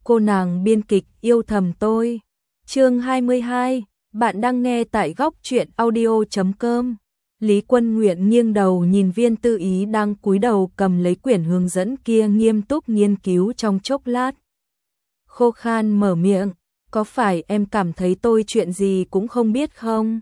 cô nàng biên kịch yêu thầm tôi. Chương 22, bạn đang nghe tại góc truyện audio.com. Lý Quân Nguyện nghiêng đầu nhìn Viên Tư Ý đang cúi đầu cầm lấy quyển hướng dẫn kia nghiêm túc nghiên cứu trong chốc lát. Khô khan mở miệng, có phải em cảm thấy tôi chuyện gì cũng không biết không?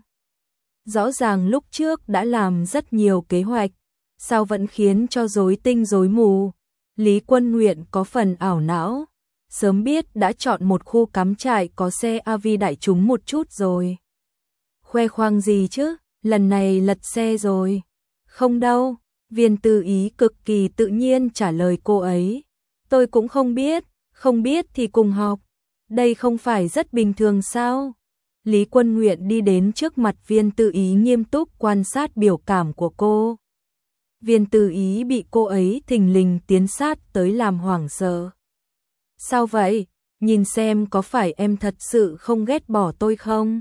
Rõ ràng lúc trước đã làm rất nhiều kế hoạch, sao vẫn khiến cho rối tinh rối mù? Lý Quân Nguyện có phần ảo não, sớm biết đã chọn một khu cắm trại có xe AV đại chúng một chút rồi. Khoe khoang gì chứ, lần này lật xe rồi. Không đâu, Viên Tư Ý cực kỳ tự nhiên trả lời cô ấy. Tôi cũng không biết thì cùng học. Đây không phải rất bình thường sao? Lý Quân Nguyện đi đến trước mặt Viên Tư Ý nghiêm túc quan sát biểu cảm của cô. Viên Tư Ý bị cô ấy thình lình tiến sát tới làm hoảng sợ. Sao vậy? Nhìn xem có phải em thật sự không ghét bỏ tôi không?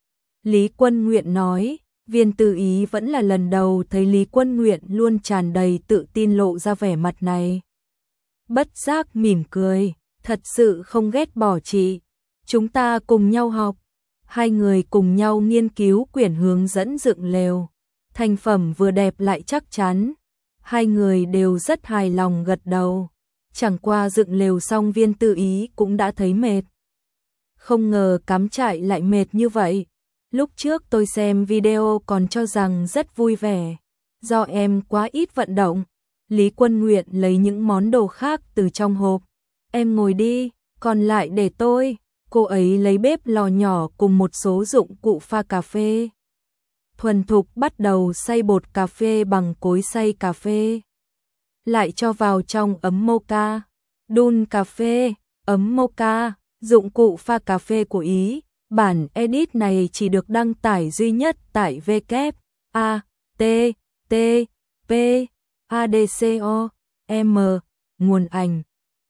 Lý Quân Nguyện nói. Viên Tư Ý vẫn là lần đầu thấy Lý Quân Nguyện luôn tràn đầy tự tin lộ ra vẻ mặt này. Bất giác mỉm cười, thật sự không ghét bỏ chị. Chúng ta cùng nhau học. Hai người cùng nhau nghiên cứu quyển hướng dẫn dựng lều. Thành phẩm vừa đẹp lại chắc chắn. Hai người đều rất hài lòng gật đầu. Chẳng qua dựng lều xong Viên Tư Ý cũng đã thấy mệt. Không ngờ cắm trại lại mệt như vậy. Lúc trước tôi xem video còn cho rằng rất vui vẻ. Do em quá ít vận động. Lý Quân Nguyện lấy những món đồ khác từ trong hộp. Em ngồi đi, còn lại để tôi. Cô ấy lấy bếp lò nhỏ cùng một số dụng cụ pha cà phê. Thuần thục bắt đầu xay bột cà phê bằng cối xay cà phê. Lại cho vào trong ấm mocha. Đun cà phê, ấm mocha, dụng cụ pha cà phê của Ý. Bản edit này chỉ được đăng tải duy nhất tại www.adco.m. Nguồn ảnh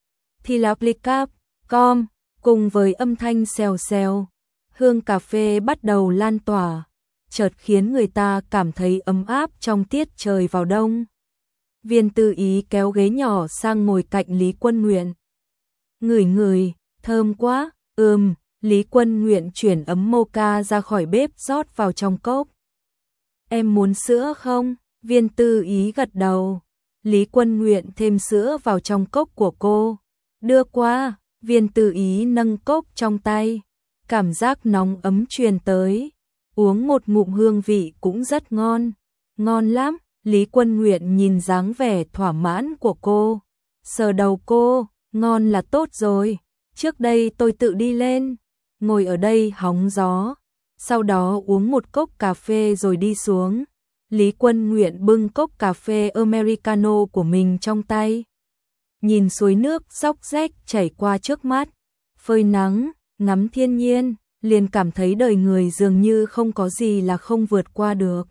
Thilaplicap.com. Cùng với âm thanh xèo xèo, hương cà phê bắt đầu lan tỏa, chợt khiến người ta cảm thấy ấm áp trong tiết trời vào đông. Viên Tư Ý kéo ghế nhỏ sang ngồi cạnh Lý Quân Nguyện. Ngửi, thơm quá. Lý Quân Nguyện chuyển ấm mocha ra khỏi bếp rót vào trong cốc. Em muốn sữa không? Viên Tư Ý gật đầu. Lý Quân Nguyện thêm sữa vào trong cốc của cô. Đưa qua. Viên Tư Ý nâng cốc trong tay. Cảm giác nóng ấm truyền tới. Uống một ngụm hương vị cũng rất ngon. Ngon lắm. Lý Quân Nguyện nhìn dáng vẻ thỏa mãn của cô. Sờ đầu cô. Ngon là tốt rồi. Trước đây tôi tự đi lên. Ngồi ở đây hóng gió. Sau đó uống một cốc cà phê rồi đi xuống. Lý Quân Nguyện bưng cốc cà phê Americano của mình trong tay. Nhìn suối nước róc rách chảy qua trước mắt. Phơi nắng, ngắm thiên nhiên, liền cảm thấy đời người dường như không có gì là không vượt qua được.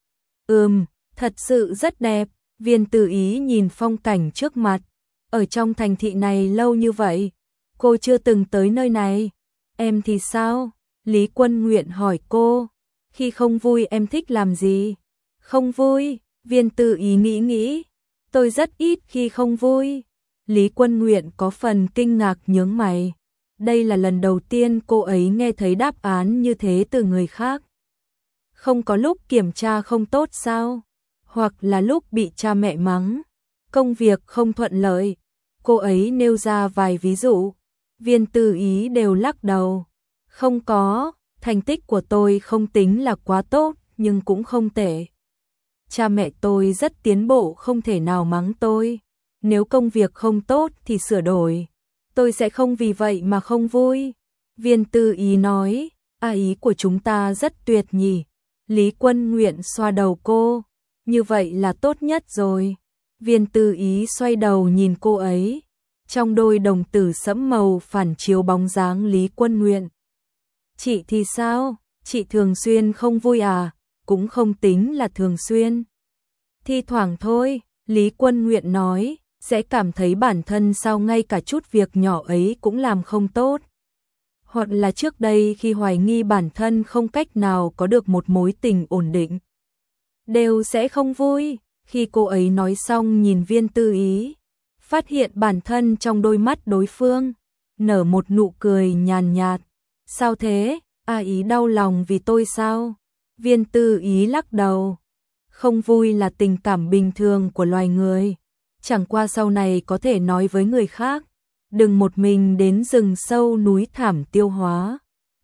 Thật sự rất đẹp. Viên Tư Ý nhìn phong cảnh trước mặt. Ở trong thành thị này lâu như vậy, cô chưa từng tới nơi này. Em thì sao? Lý Quân Nguyện hỏi cô. Khi không vui em thích làm gì? Không vui, Viên Tư Ý nghĩ. Tôi rất ít khi không vui. Lý Quân Nguyện có phần kinh ngạc nhướng mày. Đây là lần đầu tiên cô ấy nghe thấy đáp án như thế từ người khác. Không có lúc kiểm tra không tốt sao? Hoặc là lúc bị cha mẹ mắng, công việc không thuận lợi. Cô ấy nêu ra vài ví dụ. Viên Tư Ý đều lắc đầu. Không có, thành tích của tôi không tính là quá tốt, nhưng cũng không tệ. Cha mẹ tôi rất tiến bộ không thể nào mắng tôi. Nếu công việc không tốt thì sửa đổi. Tôi sẽ không vì vậy mà không vui. Viên Tư Ý nói, ý của chúng ta rất tuyệt nhỉ. Lý Quân Nguyện xoa đầu cô. Như vậy là tốt nhất rồi. Viên Tư Ý xoay đầu nhìn cô ấy. Trong đôi đồng tử sẫm màu phản chiếu bóng dáng Lý Quân Nguyện. Chị thì sao? Chị thường xuyên không vui à? Cũng không tính là thường xuyên. Thi thoảng thôi, Lý Quân Nguyện nói, sẽ cảm thấy bản thân sao ngay cả chút việc nhỏ ấy cũng làm không tốt. Hoặc là trước đây khi hoài nghi bản thân không cách nào có được một mối tình ổn định. Đều sẽ không vui. Khi cô ấy nói xong nhìn Viên Tư Ý, phát hiện bản thân trong đôi mắt đối phương nở một nụ cười nhàn nhạt. Sao thế, A Ý đau lòng vì tôi sao? Viên Tư Ý lắc đầu. Không vui là tình cảm bình thường của loài người. Chẳng qua sau này có thể nói với người khác. Đừng một mình đến rừng sâu núi thảm tiêu hóa.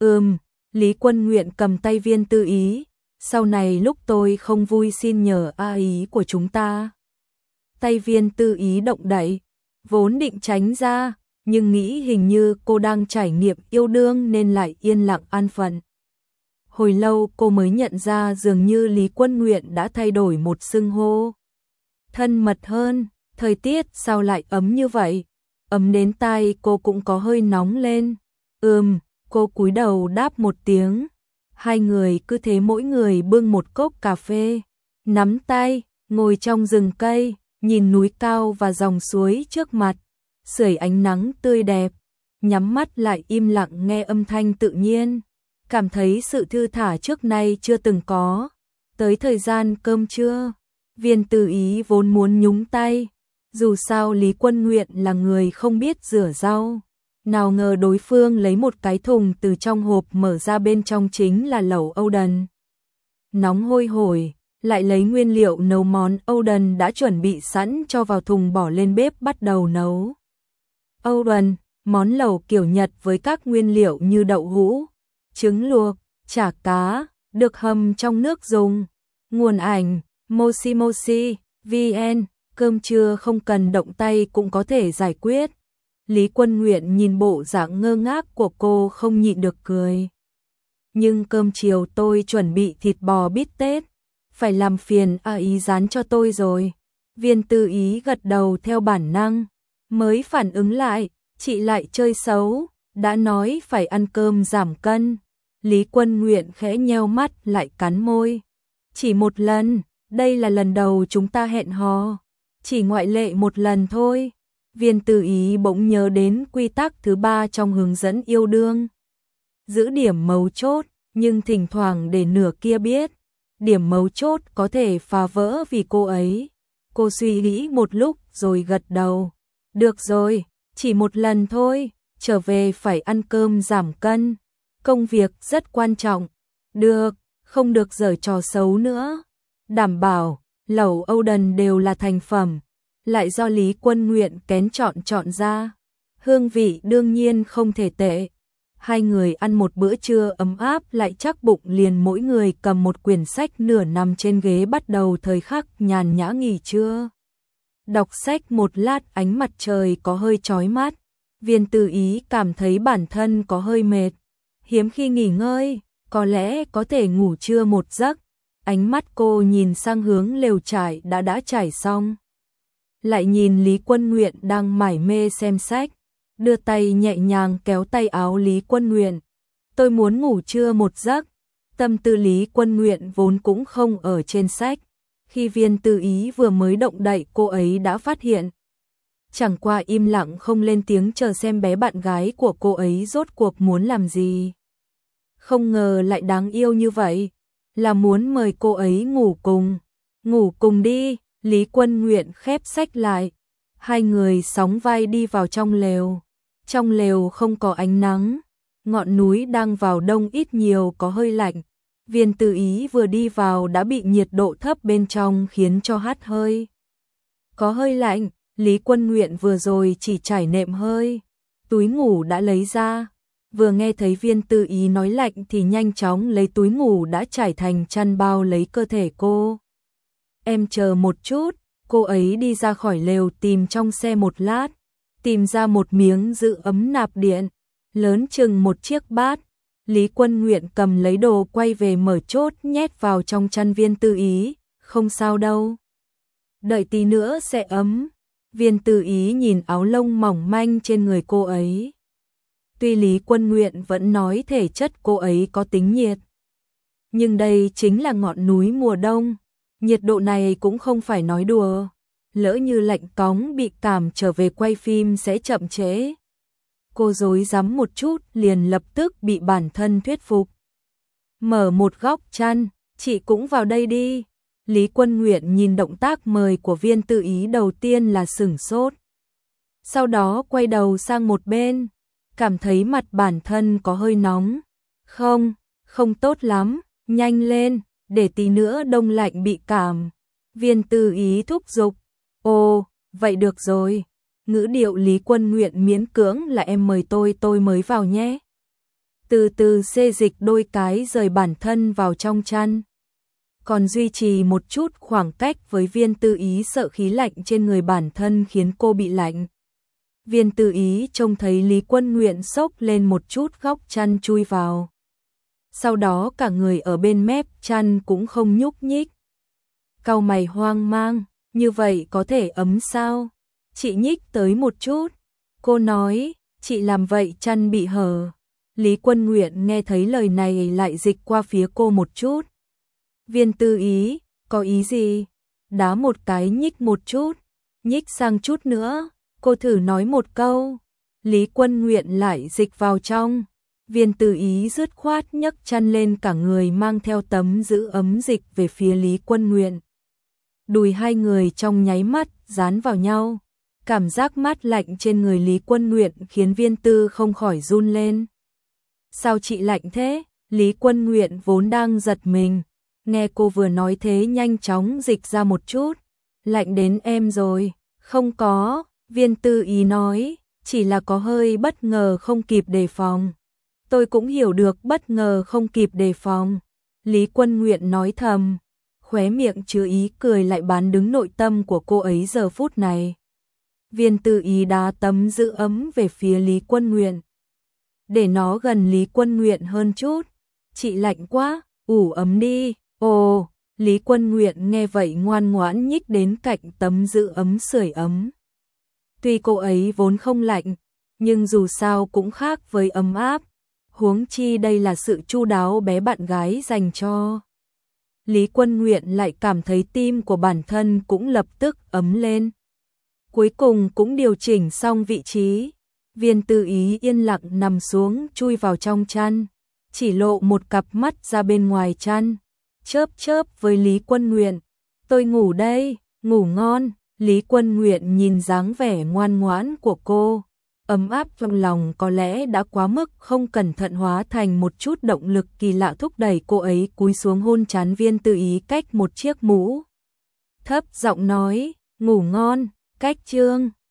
Lý Quân Nguyện cầm tay Viên Tư Ý. Sau này lúc tôi không vui xin nhờ A Ý của chúng ta. Tay Viên Tư Ý động đậy, vốn định tránh ra, nhưng nghĩ hình như cô đang trải nghiệm yêu đương nên lại yên lặng an phận. Hồi lâu cô mới nhận ra dường như Lý Quân Nguyện đã thay đổi một xưng hô. Thân mật hơn, thời tiết sao lại ấm như vậy? Ấm đến tai cô cũng có hơi nóng lên. Cô cúi đầu đáp một tiếng. Hai người cứ thế mỗi người bưng một cốc cà phê, nắm tay, ngồi trong rừng cây, nhìn núi cao và dòng suối trước mặt, sưởi ánh nắng tươi đẹp, nhắm mắt lại im lặng nghe âm thanh tự nhiên, cảm thấy sự thư thả trước nay chưa từng có. Tới thời gian cơm trưa, Viên Tư Ý vốn muốn nhúng tay, dù sao Lý Quân Nguyện là người không biết rửa rau. Nào ngờ đối phương lấy một cái thùng từ trong hộp mở ra, bên trong chính là lẩu Âu Đần. Nóng hôi hổi, lại lấy nguyên liệu nấu món Âu Đần đã chuẩn bị sẵn cho vào thùng bỏ lên bếp bắt đầu nấu. Âu Đần, món lẩu kiểu Nhật với các nguyên liệu như đậu hũ, trứng luộc, chả cá, được hầm trong nước dùng. Nguồn ảnh, Moshi Moshi, VN, cơm trưa không cần động tay cũng có thể giải quyết. Lý Quân Nguyện nhìn bộ dạng ngơ ngác của cô không nhịn được cười. Nhưng cơm chiều tôi chuẩn bị thịt bò bít tết, phải làm phiền A Ý rán cho tôi rồi. Viên Tư Ý gật đầu theo bản năng, mới phản ứng lại, chị lại chơi xấu, đã nói phải ăn cơm giảm cân. Lý Quân Nguyện khẽ nheo mắt lại cắn môi. Chỉ một lần, đây là lần đầu chúng ta hẹn hò, chỉ ngoại lệ một lần thôi. Viên Tư Ý bỗng nhớ đến quy tắc thứ 3 trong hướng dẫn yêu đương. Giữ điểm mấu chốt, nhưng thỉnh thoảng để nửa kia biết. Điểm mấu chốt có thể phá vỡ vì cô ấy. Cô suy nghĩ một lúc rồi gật đầu. Được rồi, chỉ một lần thôi, trở về phải ăn cơm giảm cân. Công việc rất quan trọng. Được, không được giở trò xấu nữa. Đảm bảo, lẩu Âu Đần đều là thành phẩm, lại do Lý Quân Nguyện kén chọn ra. Hương vị đương nhiên không thể tệ. Hai người ăn một bữa trưa ấm áp lại chắc bụng, liền mỗi người cầm một quyển sách nửa nằm trên ghế bắt đầu thời khắc nhàn nhã nghỉ trưa. Đọc sách một lát ánh mặt trời có hơi chói mắt. Viên Tư Ý cảm thấy bản thân có hơi mệt. Hiếm khi nghỉ ngơi, có lẽ có thể ngủ trưa một giấc. Ánh mắt cô nhìn sang hướng lều trải đã trải xong. Lại nhìn Lý Quân Nguyện đang mải mê xem sách, đưa tay nhẹ nhàng kéo tay áo Lý Quân Nguyện. Tôi muốn ngủ trưa một giấc. Tâm tư Lý Quân Nguyện vốn cũng không ở trên sách. Khi Viên Tư Ý vừa mới động đậy cô ấy đã phát hiện. Chẳng qua im lặng không lên tiếng chờ xem bé bạn gái của cô ấy rốt cuộc muốn làm gì. Không ngờ lại đáng yêu như vậy, là muốn mời cô ấy ngủ cùng. Ngủ cùng đi. Lý Quân Nguyện khép sách lại. Hai người sóng vai đi vào trong lều. Trong lều không có ánh nắng. Ngọn núi đang vào đông ít nhiều có hơi lạnh. Viên Tư Ý vừa đi vào đã bị nhiệt độ thấp bên trong khiến cho hắt hơi. Có hơi lạnh, Lý Quân Nguyện vừa rồi chỉ trải nệm hơi. Túi ngủ đã lấy ra. Vừa nghe thấy Viên Tư Ý nói lạnh thì nhanh chóng lấy túi ngủ đã trải thành chăn bao lấy cơ thể cô. Em chờ một chút, cô ấy đi ra khỏi lều tìm trong xe một lát, tìm ra một miếng giữ ấm nạp điện, lớn chừng một chiếc bát. Lý Quân Nguyện cầm lấy đồ quay về mở chốt nhét vào trong chăn Viên Tư Ý, không sao đâu. Đợi tí nữa sẽ ấm. Viên Tư Ý nhìn áo lông mỏng manh trên người cô ấy. Tuy Lý Quân Nguyện vẫn nói thể chất cô ấy có tính nhiệt, nhưng đây chính là ngọn núi mùa đông. Nhiệt độ này cũng không phải nói đùa. Lỡ như lạnh cóng bị cảm trở về quay phim sẽ chậm trễ. Cô rối rắm một chút liền lập tức bị bản thân thuyết phục. Mở một góc chăn, chị cũng vào đây đi. Lý Quân Nguyện nhìn động tác mời của Viên Tư Ý đầu tiên là sửng sốt. Sau đó quay đầu sang một bên. cảm thấy mặt bản thân có hơi nóng. Không tốt lắm, nhanh lên, để tí nữa đông lạnh bị cảm. Viên Tư Ý thúc giục. Ồ, vậy được rồi. Ngữ điệu Lý Quân Nguyện miễn cưỡng là em mời tôi mới vào nhé. Từ từ xê dịch đôi cái rời bản thân vào trong chăn. Còn duy trì một chút khoảng cách với Viên Tư Ý, sợ khí lạnh trên người bản thân khiến cô bị lạnh. Viên Tư Ý trông thấy Lý Quân Nguyện xốc lên một chút góc chăn chui vào. Sau đó cả người ở bên mép chăn cũng không nhúc nhích. Cau mày hoang mang, như vậy có thể ấm sao? Chị nhích tới một chút. Cô nói, chị làm vậy chăn bị hở. Lý Quân Nguyện nghe thấy lời này lại dịch qua phía cô một chút. Viên Tư Ý, có ý gì? Đá một cái nhích một chút, nhích sang chút nữa. Cô thử nói một câu. Lý Quân Nguyện lại dịch vào trong. Viên Tư Ý dứt khoát nhấc chăn lên, cả người mang theo tấm giữ ấm dịch về phía Lý Quân Nguyện. Đùi hai người trong nháy mắt dán vào nhau. Cảm giác mát lạnh trên người Lý Quân Nguyện khiến Viên Tư không khỏi run lên. Sao chị lạnh thế? Lý Quân Nguyện vốn đang giật mình. Nghe cô vừa nói thế nhanh chóng dịch ra một chút. Lạnh đến em rồi. Không có, Viên Tư Ý nói, chỉ là có hơi bất ngờ không kịp đề phòng. Tôi cũng hiểu được bất ngờ không kịp đề phòng. Lý Quân Nguyện nói thầm, khóe miệng chứa ý cười lại bán đứng nội tâm của cô ấy giờ phút này. Viên Tư Ý đá tấm giữ ấm về phía Lý Quân Nguyện. Để nó gần Lý Quân Nguyện hơn chút. Chị lạnh quá, ủ ấm đi. Ồ, Lý Quân Nguyện nghe vậy ngoan ngoãn nhích đến cạnh tấm giữ ấm sưởi ấm. Tuy cô ấy vốn không lạnh, nhưng dù sao cũng khác với ấm áp. Huống chi đây là sự chu đáo bé bạn gái dành cho. Lý Quân Nguyện lại cảm thấy tim của bản thân cũng lập tức ấm lên. Cuối cùng cũng điều chỉnh xong vị trí. Viên Tư Ý yên lặng nằm xuống chui vào trong chăn. Chỉ lộ một cặp mắt ra bên ngoài chăn. Chớp chớp với Lý Quân Nguyện. Tôi ngủ đây, ngủ ngon. Lý Quân Nguyện nhìn dáng vẻ ngoan ngoãn của cô. Ấm áp trong lòng có lẽ đã quá mức, không cẩn thận hóa thành một chút động lực kỳ lạ thúc đẩy cô ấy cúi xuống hôn trán Viên Tư Ý cách một chiếc mũ. Thấp giọng nói, ngủ ngon, cách chương.